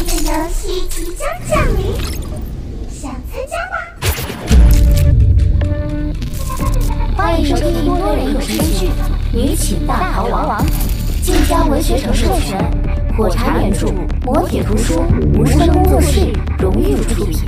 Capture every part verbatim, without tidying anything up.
这个游戏即将降临，想参加吗？ 欢迎收听多人有声剧《女寝大逃亡》，晋江文学城授权，火柴原著，磨铁图书，无声工作室荣誉出品。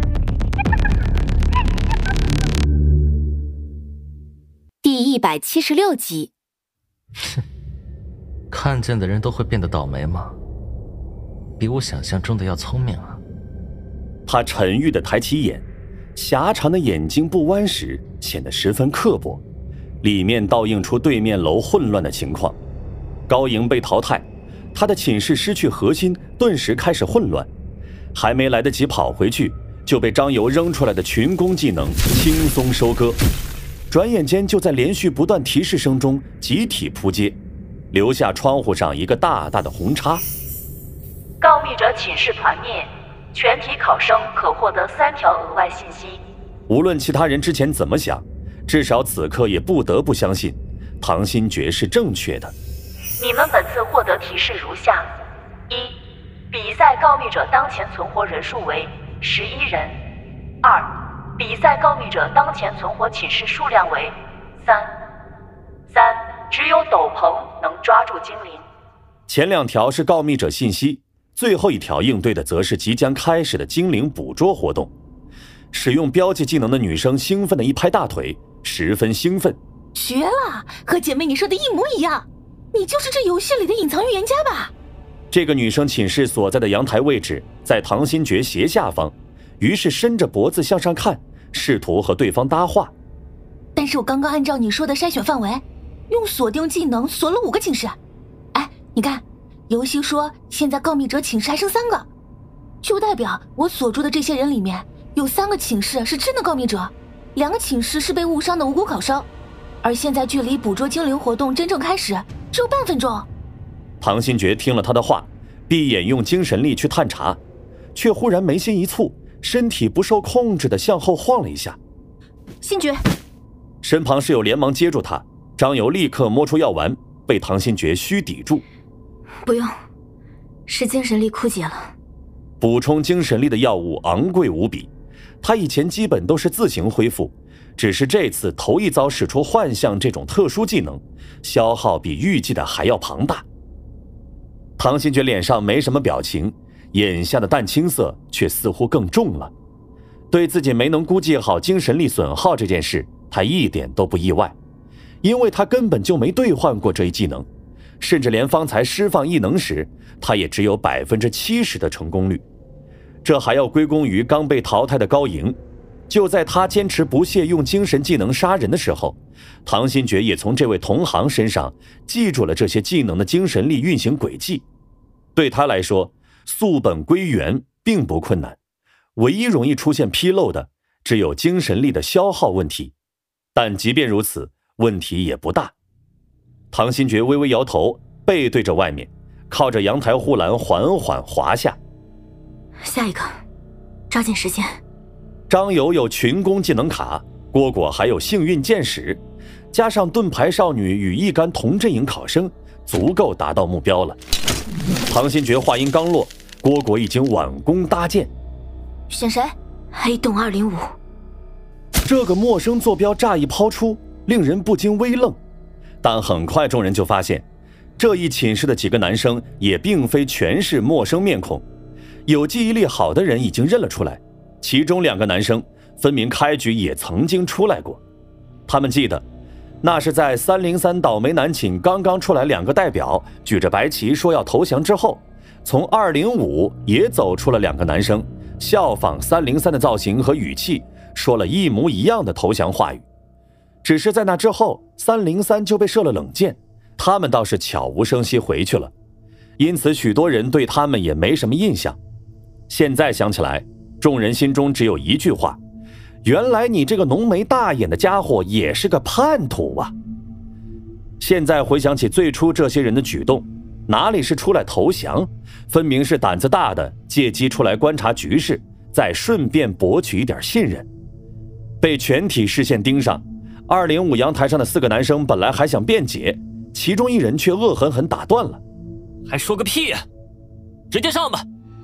第一百七十六集。 哼，看见的人都会变得倒霉吗？比我想象中的要聪明啊。 他沉郁地抬起眼，狭长的眼睛不弯时显得十分刻薄，里面倒映出对面楼混乱的情况。高莹被淘汰，他的寝室失去核心，顿时开始混乱，还没来得及跑回去，就被张游扔出来的群攻技能轻松收割，转眼间就在连续不断提示声中集体扑街，留下窗户上一个大大的红叉。 告密者寝室团灭，全体考生可获得三条额外信息。 无论其他人之前怎么想，至少此刻也不得不相信唐新觉是正确的。 你们本次获得提示如下：一、比赛告密者当前存活人数为十一人；二、比赛告密者当前存活寝室数量为三；三、只有斗篷能抓住精灵。 前两条是告密者信息，最后一条应对的则是即将开始的精灵捕捉活动。使用标记技能的女生兴奋地一拍大腿，十分兴奋。 绝了，和姐妹你说的一模一样，你就是这游戏里的隐藏预言家吧？ 这个女生寝室所在的阳台位置在唐新觉斜下方，于是伸着脖子向上看，试图和对方搭话。 但是我刚刚按照你说的筛选范围，用锁定技能锁了五个寝室。哎，你看游戏说现在告密者寝室还剩三个，就代表我锁住的这些人里面有三个寝室是真的告密者，两个寝室是被误伤的无辜考生，而现在距离捕捉精灵活动真正开始只有半分钟。 唐新觉听了他的话，闭眼用精神力去探查，却忽然眉心一蹙，身体不受控制地向后晃了一下。 新觉， 身旁室友连忙接住他，张游立刻摸出药丸，被唐新觉虚抵住。 不用，是精神力枯竭了。 补充精神力的药物昂贵无比，他以前基本都是自行恢复，只是这次头一遭使出幻象这种特殊技能，消耗比预计的还要庞大。唐新觉脸上没什么表情，眼下的淡青色却似乎更重了。对自己没能估计好精神力损耗这件事，他一点都不意外，因为他根本就没兑换过这一技能，甚至连方才释放异能时，他也只有 百分之七十 的成功率。这还要归功于刚被淘汰的高莹。就在他坚持不懈用精神技能杀人的时候，唐新觉也从这位同行身上记住了这些技能的精神力运行轨迹。对他来说，溯本归源并不困难，唯一容易出现纰漏的只有精神力的消耗问题，但即便如此，问题也不大。唐新觉微微摇头，背对着外面，靠着阳台护栏缓缓滑下。 下一个，抓紧时间。 张游有群攻技能卡，蝈蝈还有幸运箭矢，加上盾牌少女与一干同阵营考生，足够达到目标了。唐新觉话音刚落，蝈蝈已经挽弓搭箭。 选谁？黑洞二零五。 这个陌生坐标乍一抛出，令人不禁微愣，但很快众人就发现，这一寝室的几个男生也并非全是陌生面孔，有记忆力好的人已经认了出来。其中两个男生分明开局也曾经出来过，他们记得那是在三零三倒霉男寝刚刚出来两个代表举着白旗说要投降之后，从二零五也走出了两个男生，效仿三零三的造型和语气，说了一模一样的投降话语。只是在那之后三零三就被射了冷箭，他们倒是悄无声息回去了，因此许多人对他们也没什么印象。现在想起来，众人心中只有一句话：原来你这个浓眉大眼的家伙也是个叛徒啊！现在回想起最初这些人的举动，哪里是出来投降，分明是胆子大的借机出来观察局势，再顺便博取一点信任。被全体视线盯上，二零五阳台上的四个男生本来还想辩解，其中一人却恶狠狠打断了： 还说个屁呀！直接上吧！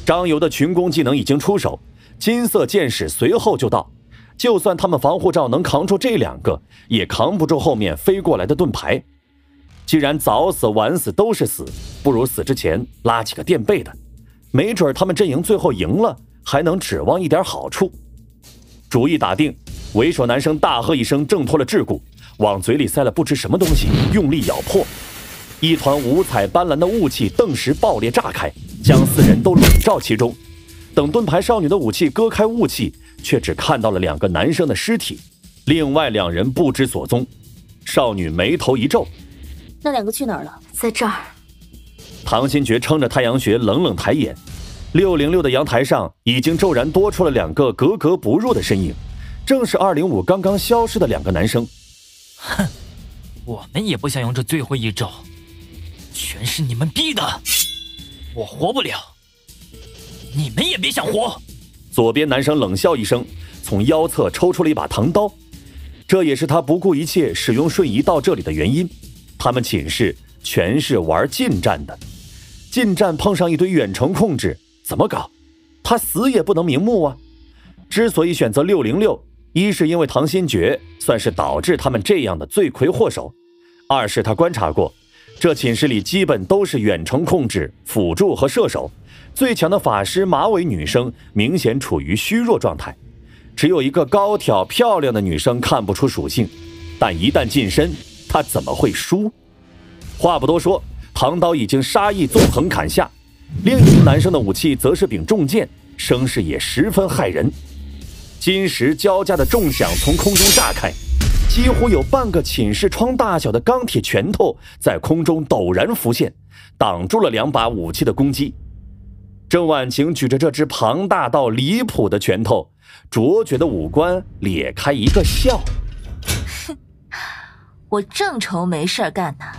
张游的群攻技能已经出手，金色剑士随后就到。就算他们防护罩能扛住这两个，也扛不住后面飞过来的盾牌。既然早死晚死都是死，不如死之前拉几个垫背的，没准他们阵营最后赢了，还能指望一点好处。主意打定，为首男生大喝一声，挣脱了桎梏，往嘴里塞了不知什么东西，用力咬破。一团五彩斑斓的雾气顿时爆裂炸开，将四人都笼罩其中。等盾牌少女的武器割开雾气，却只看到了两个男生的尸体，另外两人不知所踪。少女眉头一皱， 那两个去哪儿了？ 在这儿。 唐新觉撑着太阳穴冷冷抬眼，六零六的阳台上已经骤然多出了两个格格不入的身影，正是二零五刚刚消失的两个男生。 哼，我们也不想用这最后一招，全是你们逼的，我活不了，你们也别想活。 左边男生冷笑一声，从腰侧抽出了一把唐刀，这也是他不顾一切使用瞬移到这里的原因。他们寝室全是玩近战的，近战碰上一堆远程控制，怎么搞？他死也不能瞑目啊！之所以选择六零六，一是因为唐新觉算是导致他们这样的罪魁祸首，二是他观察过，这寝室里基本都是远程控制、辅助和射手，最强的法师马尾女生明显处于虚弱状态，只有一个高挑漂亮的女生看不出属性，但一旦近身，她怎么会输？话不多说，唐刀已经杀意纵横砍下，另一名男生的武器则是柄重剑，声势也十分骇人。金石交加的重响从空中炸开，几乎有半个寝室窗大小的钢铁拳头在空中陡然浮现，挡住了两把武器的攻击。郑婉晴举着这只庞大到离谱的拳头，卓绝的五官咧开一个笑。 哼，我正愁没事干呢。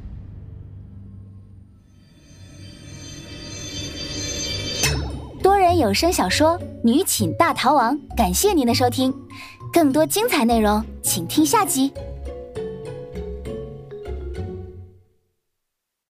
多人有声小说《女寝大逃亡》，感谢您的收听，更多精彩内容请听下集。